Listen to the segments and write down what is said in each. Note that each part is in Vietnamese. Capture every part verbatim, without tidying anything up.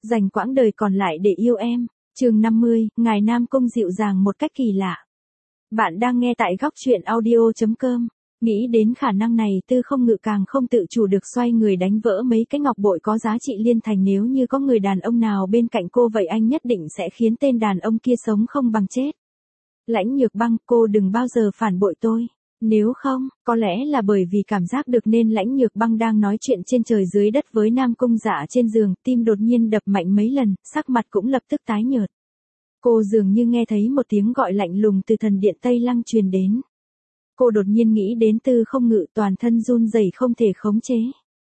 Dành quãng đời còn lại để yêu em. Chương năm mươi, Ngài Nam Cung dịu dàng một cách kỳ lạ. Bạn đang nghe tại góc truyện audio chấm com. Nghĩ đến khả năng này, Tư Không Ngự càng không tự chủ được xoay người đánh vỡ mấy cái ngọc bội có giá trị liên thành. Nếu như có người đàn ông nào bên cạnh cô vậy anh nhất định sẽ khiến tên đàn ông kia sống không bằng chết. Lãnh Nhược Băng, cô đừng bao giờ phản bội tôi. Nếu không, có lẽ là bởi vì cảm giác được nên Lãnh Nhược Băng đang nói chuyện trên trời dưới đất với Nam Cung Dạ trên giường, tim đột nhiên đập mạnh mấy lần, sắc mặt cũng lập tức tái nhợt. Cô dường như nghe thấy một tiếng gọi lạnh lùng từ thần điện Tây Lăng truyền đến. Cô đột nhiên nghĩ đến Tư Không Ngự, toàn thân run rẩy không thể khống chế.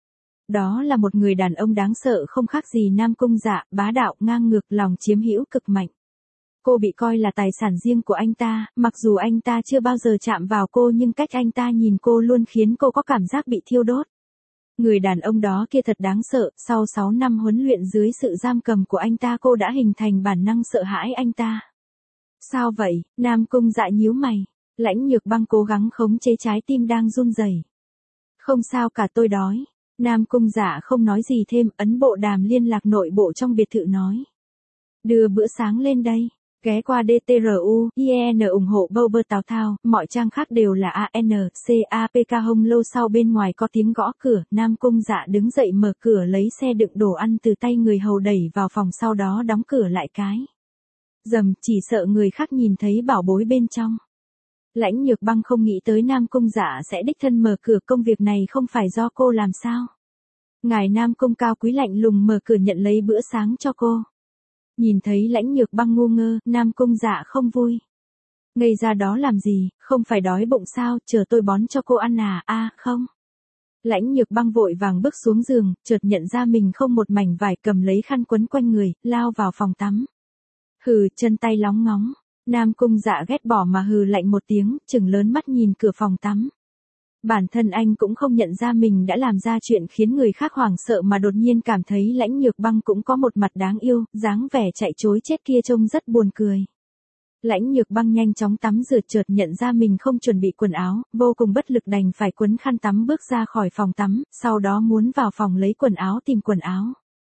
Đó là một người đàn ông đáng sợ không khác gì Nam Cung Dạ, bá đạo, ngang ngược, lòng chiếm hữu cực mạnh. Cô bị coi là tài sản riêng của anh ta, mặc dù anh ta chưa bao giờ chạm vào cô nhưng cách anh ta nhìn cô luôn khiến cô có cảm giác bị thiêu đốt. Người đàn ông đó kia thật đáng sợ, sau sáu năm huấn luyện dưới sự giam cầm của anh ta cô đã hình thành bản năng sợ hãi anh ta. Sao vậy? Nam Cung Dạ nhíu mày. Lãnh Nhược Băng cố gắng khống chế trái tim đang run rẩy. Không sao cả, tôi đói. Nam Cung Dạ không nói gì thêm, ấn bộ đàm liên lạc nội bộ trong biệt thự nói. Đưa bữa sáng lên đây. Ghé qua đê tê rờ u, i e en ủng hộ bâu bơ Tào Thao, mọi trang khác đều là a en xê a pê ca. Hông lâu sau bên ngoài có tiếng gõ cửa, Nam Cung Dạ đứng dậy mở cửa lấy xe đựng đồ ăn từ tay người hầu đẩy vào phòng, sau đó đóng cửa lại cái. Dầm, chỉ sợ người khác nhìn thấy bảo bối bên trong. Lãnh Nhược Băng không nghĩ tới Nam Cung Dạ sẽ đích thân mở cửa, công việc này không phải do cô làm sao. Ngài Nam Cung cao quý lạnh lùng mở cửa nhận lấy bữa sáng cho cô. Nhìn thấy Lãnh Nhược Băng ngu ngơ, Nam Cung Dạ không vui. Ngây ra đó làm gì, không phải đói bụng sao, chờ tôi bón cho cô ăn à, a à, không. Lãnh Nhược Băng vội vàng bước xuống giường, chợt nhận ra mình không một mảnh vải, cầm lấy khăn quấn quanh người, lao vào phòng tắm. Hừ, chân tay lóng ngóng. Nam Cung Dạ ghét bỏ mà hừ lạnh một tiếng, trừng lớn mắt nhìn cửa phòng tắm. Bản thân anh cũng không nhận ra mình đã làm ra chuyện khiến người khác hoảng sợ mà đột nhiên cảm thấy Lãnh Nhược Băng cũng có một mặt đáng yêu, dáng vẻ chạy trối chết kia trông rất buồn cười. Lãnh Nhược Băng nhanh chóng tắm rửa, chợt nhận ra mình không chuẩn bị quần áo, vô cùng bất lực đành phải quấn khăn tắm bước ra khỏi phòng tắm, sau đó muốn vào phòng lấy quần áo tìm quần áo.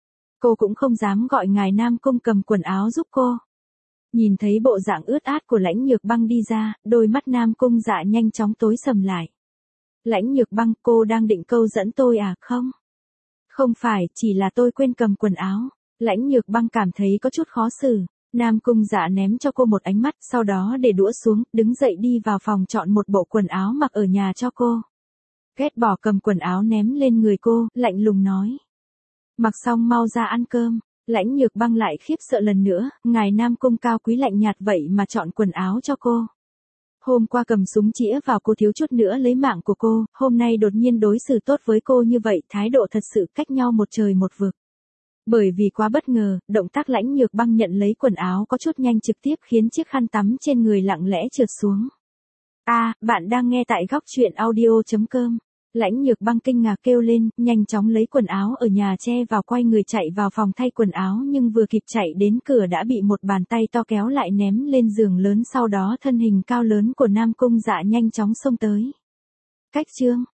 Cô cũng không dám gọi ngài Nam Cung cầm quần áo giúp cô. Nhìn thấy bộ dạng ướt át của Lãnh Nhược Băng đi ra, đôi mắt Nam Cung Dạ nhanh chóng tối sầm lại. Lãnh Nhược Băng, cô đang định câu dẫn tôi à, không? Không phải, chỉ là tôi quên cầm quần áo. Lãnh Nhược Băng cảm thấy có chút khó xử. Nam Cung Dạ ném cho cô một ánh mắt, sau đó để đũa xuống, đứng dậy đi vào phòng chọn một bộ quần áo mặc ở nhà cho cô. Ghét bỏ cầm quần áo ném lên người cô, lạnh lùng nói. Mặc xong mau ra ăn cơm. Lãnh Nhược Băng lại khiếp sợ lần nữa, ngài Nam Cung cao quý lạnh nhạt vậy mà chọn quần áo cho cô. Hôm qua cầm súng chĩa vào cô thiếu chút nữa lấy mạng của cô, hôm nay đột nhiên đối xử tốt với cô như vậy, thái độ thật sự cách nhau một trời một vực. Bởi vì quá bất ngờ, động tác Lãnh Nhược Băng nhận lấy quần áo có chút nhanh, trực tiếp khiến chiếc khăn tắm trên người lặng lẽ trượt xuống. A, à, bạn đang nghe tại góc truyện audio chấm com. Lãnh Nhược Băng kinh ngạc kêu lên, nhanh chóng lấy quần áo ở nhà che vào, quay người chạy vào phòng thay quần áo, nhưng vừa kịp chạy đến cửa đã bị một bàn tay to kéo lại ném lên giường lớn, sau đó thân hình cao lớn của Nam Cung Dạ nhanh chóng xông tới. Cách chương